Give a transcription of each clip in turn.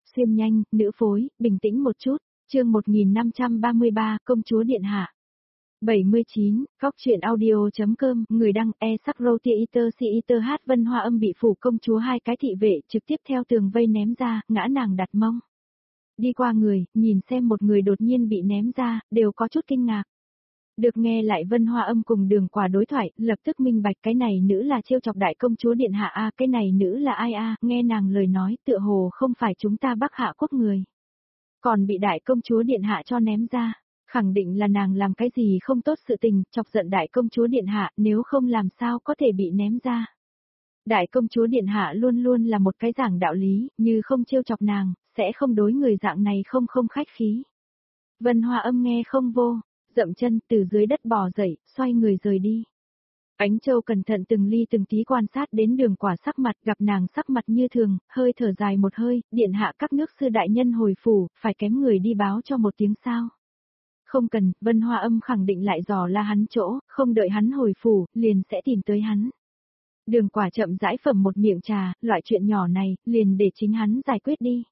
xuyên nhanh, nữ phối, bình tĩnh một chút, chương 1533, công chúa điện hạ. 79, Góc truyện audio.com, người đăng e-sắc-rô-tia-iter-si-iter hát Vân Hoa Âm bị phủ công chúa hai cái thị vệ trực tiếp theo tường vây ném ra, ngã nàng đặt mông. Đi qua người, nhìn xem một người đột nhiên bị ném ra, đều có chút kinh ngạc. Được nghe lại Vân Hoa Âm cùng Đường Quả đối thoại, lập tức minh bạch cái này nữ là trêu chọc đại công chúa điện hạ a, cái này nữ là ai a, nghe nàng lời nói tựa hồ không phải chúng ta Bắc Hạ quốc người. Còn bị đại công chúa điện hạ cho ném ra, khẳng định là nàng làm cái gì không tốt sự tình, chọc giận đại công chúa điện hạ, nếu không làm sao có thể bị ném ra. Đại công chúa điện hạ luôn luôn là một cái giảng đạo lý, như không trêu chọc nàng, sẽ không đối người dạng này không khách khí. Vân Hoa Âm nghe không vô, dậm chân từ dưới đất bò dậy, xoay người rời đi. Ánh Châu cẩn thận từng ly từng tí quan sát đến Đường Quả sắc mặt, gặp nàng sắc mặt như thường, hơi thở dài một hơi, điện hạ các nước sư đại nhân hồi phủ, phải kém người đi báo cho một tiếng sao. Không cần, Vân Hoa Âm khẳng định lại dò la hắn chỗ, không đợi hắn hồi phủ, liền sẽ tìm tới hắn. Đường Quả chậm rãi phẩm một miệng trà, loại chuyện nhỏ này, liền để chính hắn giải quyết đi.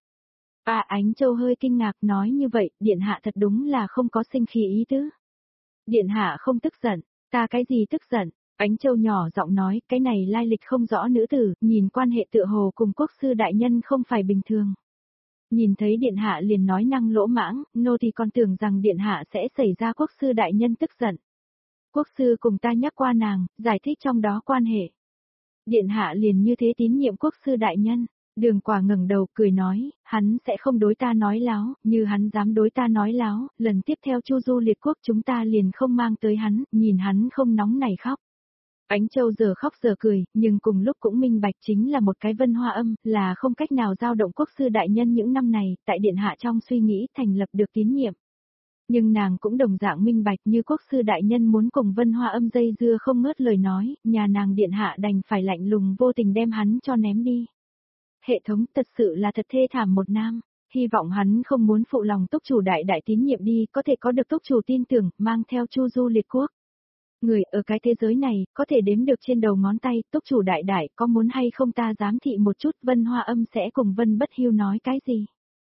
Ánh Châu hơi kinh ngạc nói như vậy, điện hạ thật đúng là không có sinh khí ý tứ. Điện hạ không tức giận, ta cái gì tức giận? Ánh Châu nhỏ giọng nói, cái này lai lịch không rõ nữ tử, nhìn quan hệ tựa hồ cùng quốc sư đại nhân không phải bình thường. Nhìn thấy điện hạ liền nói năng lỗ mãng, nô thì còn tưởng rằng điện hạ sẽ xảy ra quốc sư đại nhân tức giận. Quốc sư cùng ta nhắc qua nàng, giải thích trong đó quan hệ. Điện hạ liền như thế tín nhiệm quốc sư đại nhân. Đường Quả ngẩng đầu cười nói, hắn sẽ không đối ta nói láo, như hắn dám đối ta nói láo, lần tiếp theo Chu Du liệt quốc chúng ta liền không mang tới hắn, nhìn hắn không nóng này khóc. Ánh Châu giờ khóc giờ cười, nhưng cùng lúc cũng minh bạch chính là một cái Vân Hoa Âm, là không cách nào dao động quốc sư đại nhân những năm này, tại điện hạ trong suy nghĩ thành lập được tín nhiệm. Nhưng nàng cũng đồng dạng minh bạch như quốc sư đại nhân muốn cùng Vân Hoa Âm dây dưa không ngớt lời nói, nhà nàng điện hạ đành phải lạnh lùng vô tình đem hắn cho ném đi. Hệ thống thật sự là thật thê thảm một nam, hy vọng hắn không muốn phụ lòng túc chủ đại tín nhiệm đi, có thể có được túc chủ tin tưởng, mang theo Chu Du liệt quốc. Người ở cái thế giới này, có thể đếm được trên đầu ngón tay, túc chủ đại có muốn hay không ta giám thị một chút, Vân Hoa Âm sẽ cùng Vân Bất Hưu nói cái gì?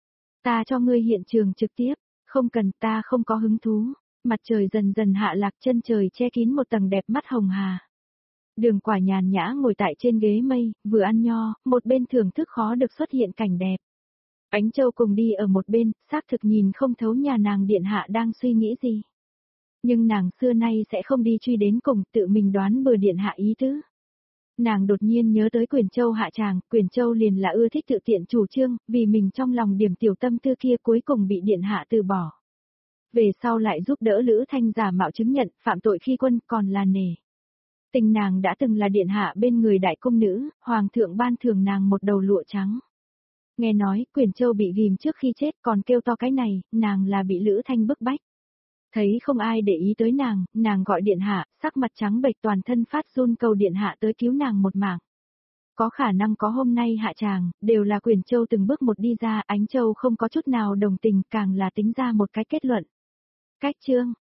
Ta cho ngươi hiện trường trực tiếp, không cần, ta không có hứng thú. Mặt trời dần dần hạ lạc, chân trời che kín một tầng đẹp mắt hồng hà. Đường Quả nhàn nhã ngồi tại trên ghế mây, vừa ăn nho, một bên thưởng thức khó được xuất hiện cảnh đẹp. Ánh Châu cùng đi ở một bên, xác thực nhìn không thấu nhà nàng điện hạ đang suy nghĩ gì. Nhưng nàng xưa nay sẽ không đi truy đến cùng, tự mình đoán bừa điện hạ ý tứ. Nàng đột nhiên nhớ tới Quyền Châu hạ tràng, Quyền Châu liền là ưa thích tự tiện chủ trương, vì mình trong lòng điểm tiểu tâm tư kia cuối cùng bị điện hạ từ bỏ. Về sau lại giúp đỡ Lữ Thanh giả mạo chứng nhận, phạm tội khi quân còn là nể. Tình nàng đã từng là điện hạ bên người đại công nữ, hoàng thượng ban thưởng nàng một đầu lụa trắng. Nghe nói, Quyền Châu bị ghim trước khi chết còn kêu to cái này, nàng là bị Lữ Thanh bức bách. Thấy không ai để ý tới nàng gọi điện hạ, sắc mặt trắng bệch toàn thân phát run cầu điện hạ tới cứu nàng một mạng. Có khả năng có hôm nay hạ tràng, đều là Quyền Châu từng bước một đi ra, Ánh Châu không có chút nào đồng tình, càng là tính ra một cái kết luận. Cách chương,